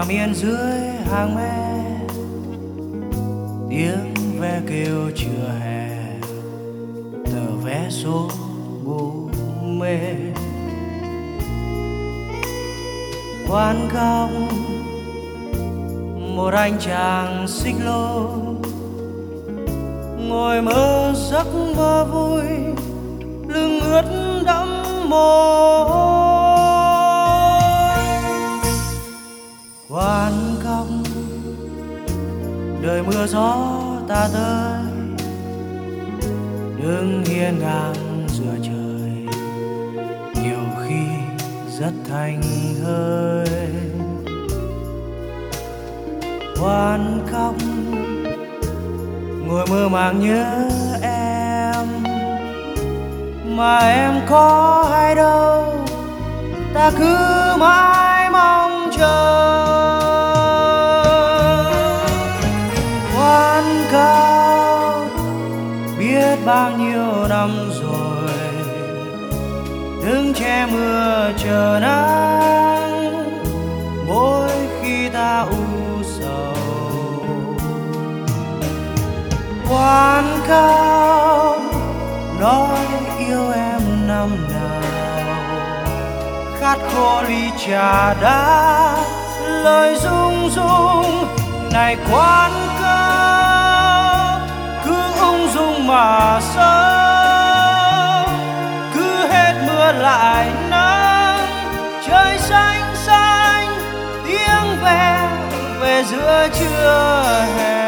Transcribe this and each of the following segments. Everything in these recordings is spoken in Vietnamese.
nằm yên dưới hàng me, tiếng ve kêu trưa hè, tờ vé số ngủ mê. Quán góc một anh chàng xích lô, ngồi mơ giấc mơ vui, lưng ướt đẫm mồ hôi. Quán góc đời mưa gió ta tới, đứng hiên ngang giữa trời, nhiều khi rất thành hơi. Quán góc ngồi mơ màng nhớ em, mà em có hay đâu, ta cứ mãi mong chờ. Quán góc biết bao nhiêu năm rồi, đứng che mưa chờ nắng, mỗi khi ta u sầu. Quán góc nói yêu em năm nào, khát khô ly trà đá, lời rung rung này. Quán góc cứ ung dung mà sống, cứ hết mưa lại nắng, trời xanh xanh tiếng ve về giữa trưa hè.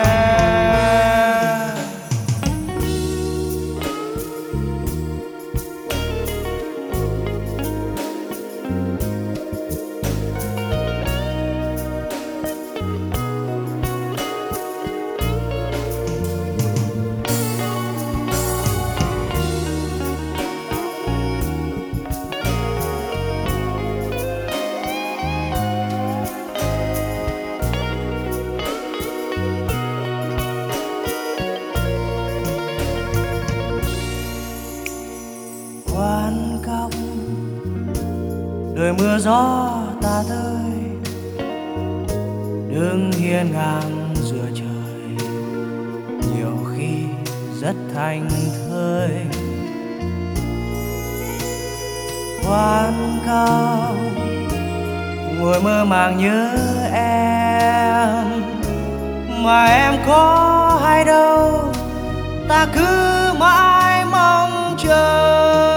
Quán góc đời mưa gió ta tới, đứng hiên ngang giữa trời, nhiều khi rất thành thơi. Quán góc ngồi mơ màng nhớ em, mà em có hay đâu, ta cứ mãi mong chờ.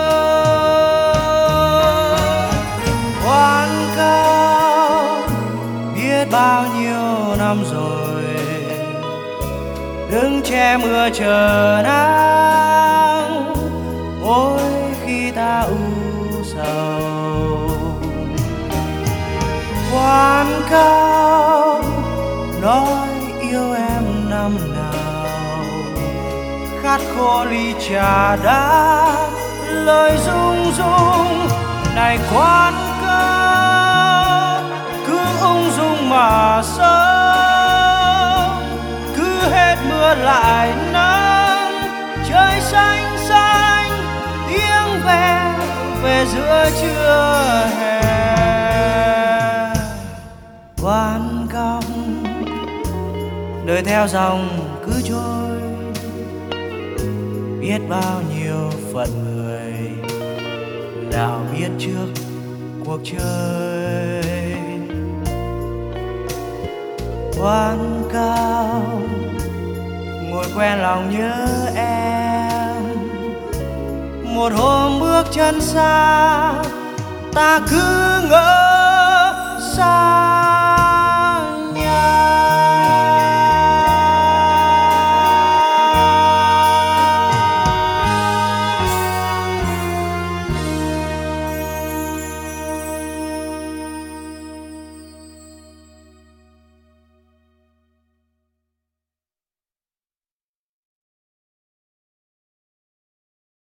Quán góc biết bao nhiêu năm rồi, đứng che mưa chờ nắng, mỗi khi ta u sầu. Quán góc nói yêu em năm nào, khát khô ly trà đá, lời rung rung này. Quán góc cứ ung dung mà sống, cứ hết mưa lại nắng, trời xanh xanh tiếng ve về giữa trưa hè. Quán góc đời theo dòng cứ trôi, biết bao nhiêu phận người nào biết trước cuộc chơi. Quán góc ngồi quen lòng nhớ em, một hôm bước chân xa ta cứ ngỡ